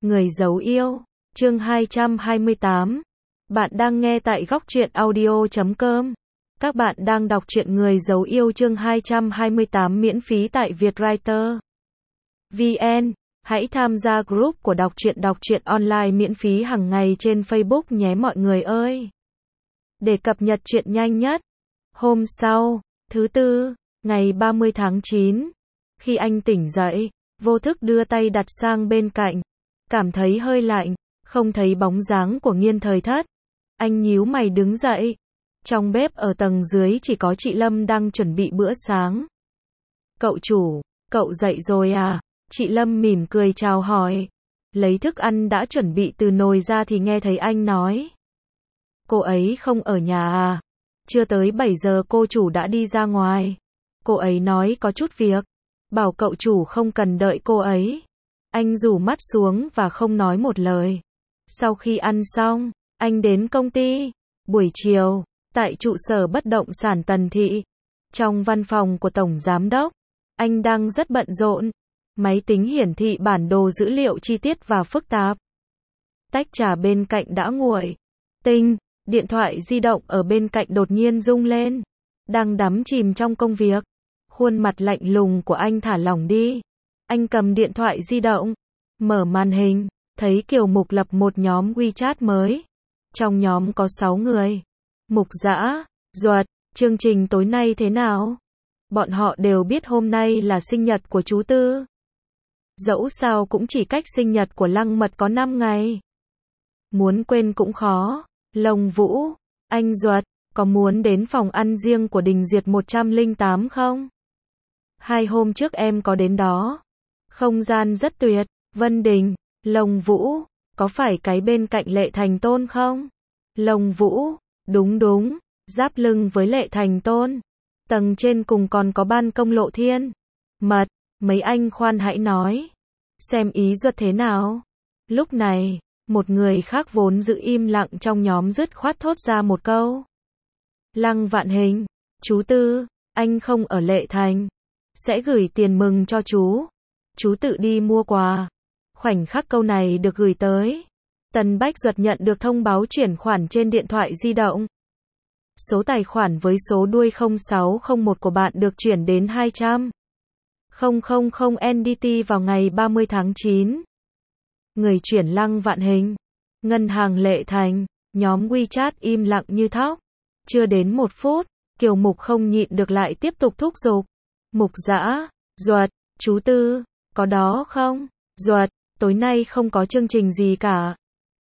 Người dấu yêu, chương 228. Bạn đang nghe tại góc truyện audio.com. Các bạn đang đọc truyện Người dấu yêu chương 228 miễn phí tại Vietwriter VN. Hãy tham gia group của đọc truyện online miễn phí hàng ngày trên Facebook nhé mọi người ơi. Để cập nhật truyện nhanh nhất. Hôm sau, thứ Tư, ngày 30 tháng 9, khi anh tỉnh dậy, vô thức đưa tay đặt sang bên cạnh, cảm thấy hơi lạnh, không thấy bóng dáng của Nghiên Thời Thất. Anh nhíu mày đứng dậy. Trong bếp ở tầng dưới chỉ có chị Lâm đang chuẩn bị bữa sáng. Cậu chủ, cậu dậy rồi à? Chị Lâm mỉm cười chào hỏi. Lấy thức ăn đã chuẩn bị từ nồi ra thì nghe thấy anh nói. Cô ấy không ở nhà à? Chưa tới 7 giờ cô chủ đã đi ra ngoài. Cô ấy nói có chút việc. Bảo cậu chủ không cần đợi cô ấy. Anh rủ mắt xuống và không nói một lời. Sau khi ăn xong, anh đến công ty. Buổi chiều, tại trụ sở bất động sản Tần Thị. Trong văn phòng của Tổng Giám Đốc, anh đang rất bận rộn. Máy tính hiển thị bản đồ dữ liệu chi tiết và phức tạp. Tách trà bên cạnh đã nguội. Tinh, điện thoại di động ở bên cạnh đột nhiên rung lên. Đang đắm chìm trong công việc. Khuôn mặt lạnh lùng của anh thả lỏng đi. Anh cầm điện thoại di động, mở màn hình, thấy Kiều Mục lập một nhóm WeChat mới. Trong nhóm có 6 người. Mục Dã, Duật, chương trình tối nay thế nào? Bọn họ đều biết hôm nay là sinh nhật của chú Tư. Dẫu sao cũng chỉ cách sinh nhật của Lăng Mật có 5 ngày. Muốn quên cũng khó. Lồng Vũ, anh Duật, có muốn đến phòng ăn riêng của Đình Duyệt 108 không? 2 hôm trước em có đến đó. Không gian rất tuyệt. Vân Đình, Lồng Vũ, có phải cái bên cạnh Lệ Thành Tôn không? Lồng Vũ, đúng, giáp lưng với Lệ Thành Tôn. Tầng trên cùng còn có ban công Lộ Thiên. Mật, mấy anh khoan hãy nói. Xem ý Duật thế nào. Lúc này, một người khác vốn giữ im lặng trong nhóm dứt khoát thốt ra một câu. Lăng Vạn Hình, chú Tư, anh không ở Lệ Thành. Sẽ gửi tiền mừng cho chú. Chú tự đi mua quà. Khoảnh khắc câu này được gửi tới. Tần Bách Duật nhận được thông báo chuyển khoản trên điện thoại di động. Số tài khoản với số đuôi 0601 của bạn được chuyển đến 200.000 NDT vào ngày 30 tháng 9. Người chuyển Lăng Vạn Hình. Ngân hàng Lệ Thành. Nhóm WeChat im lặng như thóc. Chưa đến 1 phút, Kiều Mục không nhịn được lại tiếp tục thúc giục. Mục Dã, Duật, chú Tư, có đó không? Duật, tối nay không có chương trình gì cả.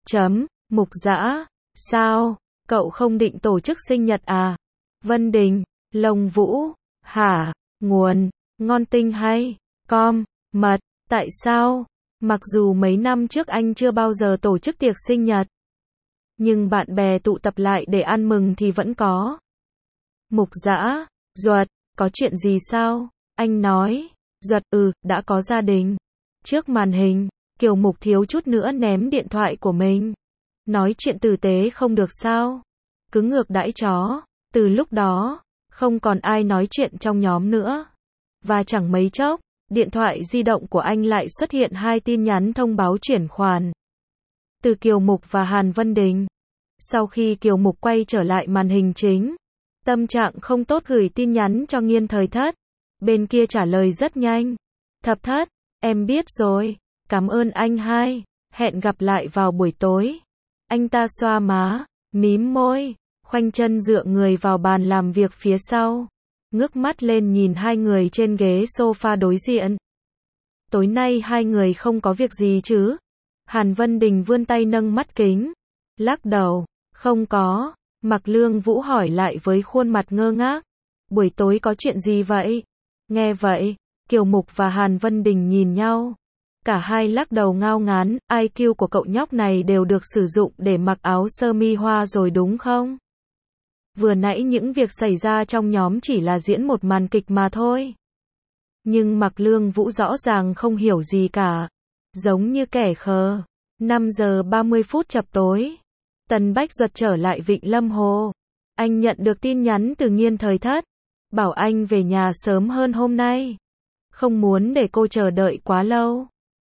Mục Dã, sao? Cậu không định tổ chức sinh nhật à? Vân Đình, Lồng Vũ, hả? Nguồn, ngon tinh hay? Mật, tại sao? Mặc dù mấy năm trước anh chưa bao giờ tổ chức tiệc sinh nhật. Nhưng bạn bè tụ tập lại để ăn mừng thì vẫn có. Mục Dã, Duật, có chuyện gì sao? Anh nói. Duật, đã có gia đình. Trước màn hình, Kiều Mục thiếu chút nữa ném điện thoại của mình. Nói chuyện tử tế không được sao? Cứ ngược đãi chó. Từ lúc đó, không còn ai nói chuyện trong nhóm nữa. Và chẳng mấy chốc, điện thoại di động của anh lại xuất hiện 2 tin nhắn thông báo chuyển khoản. Từ Kiều Mục và Hàn Vân Đình. Sau khi Kiều Mục quay trở lại màn hình chính, tâm trạng không tốt gửi tin nhắn cho Nghiên Thời Thất. Bên kia trả lời rất nhanh. Thập Thất, em biết rồi. Cảm ơn anh hai. Hẹn gặp lại vào buổi tối. Anh ta xoa má, mím môi, khoanh chân dựa người vào bàn làm việc phía sau. Ngước mắt lên nhìn 2 người trên ghế sofa đối diện. Tối nay 2 người không có việc gì chứ? Hàn Vân Đình vươn tay nâng mắt kính. Lắc đầu, không có. Mạc Lương Vũ hỏi lại với khuôn mặt ngơ ngác. Buổi tối có chuyện gì vậy? Nghe vậy, Kiều Mục và Hàn Vân Đình nhìn nhau. Cả hai lắc đầu ngao ngán, IQ của cậu nhóc này đều được sử dụng để mặc áo sơ mi hoa rồi đúng không? Vừa nãy những việc xảy ra trong nhóm chỉ là diễn một màn kịch mà thôi. Nhưng Mạc Lương Vũ rõ ràng không hiểu gì cả. Giống như kẻ khờ. 5 giờ 30 phút chập tối. Tần Bách Duật trở lại Vịnh Lâm Hồ. Anh nhận được tin nhắn từ Nghiên Thời Thất. Bảo anh về nhà sớm hơn hôm nay. Không muốn để cô chờ đợi quá lâu.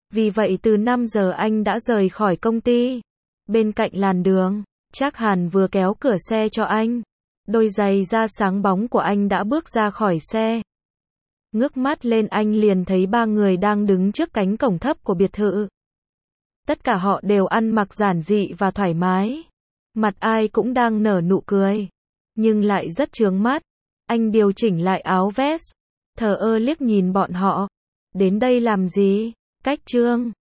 Vì vậy từ 5 giờ anh đã rời khỏi công ty. Bên cạnh làn đường, Trác Hàn vừa kéo cửa xe cho anh. Đôi giày da sáng bóng của anh đã bước ra khỏi xe. Ngước mắt lên anh liền thấy 3 người đang đứng trước cánh cổng thấp của biệt thự. Tất cả họ đều ăn mặc giản dị và thoải mái. Mặt ai cũng đang nở nụ cười. Nhưng lại rất chướng mắt. Anh điều chỉnh lại áo vest. Thờ ơ liếc nhìn bọn họ. Đến đây làm gì? Cách Trương.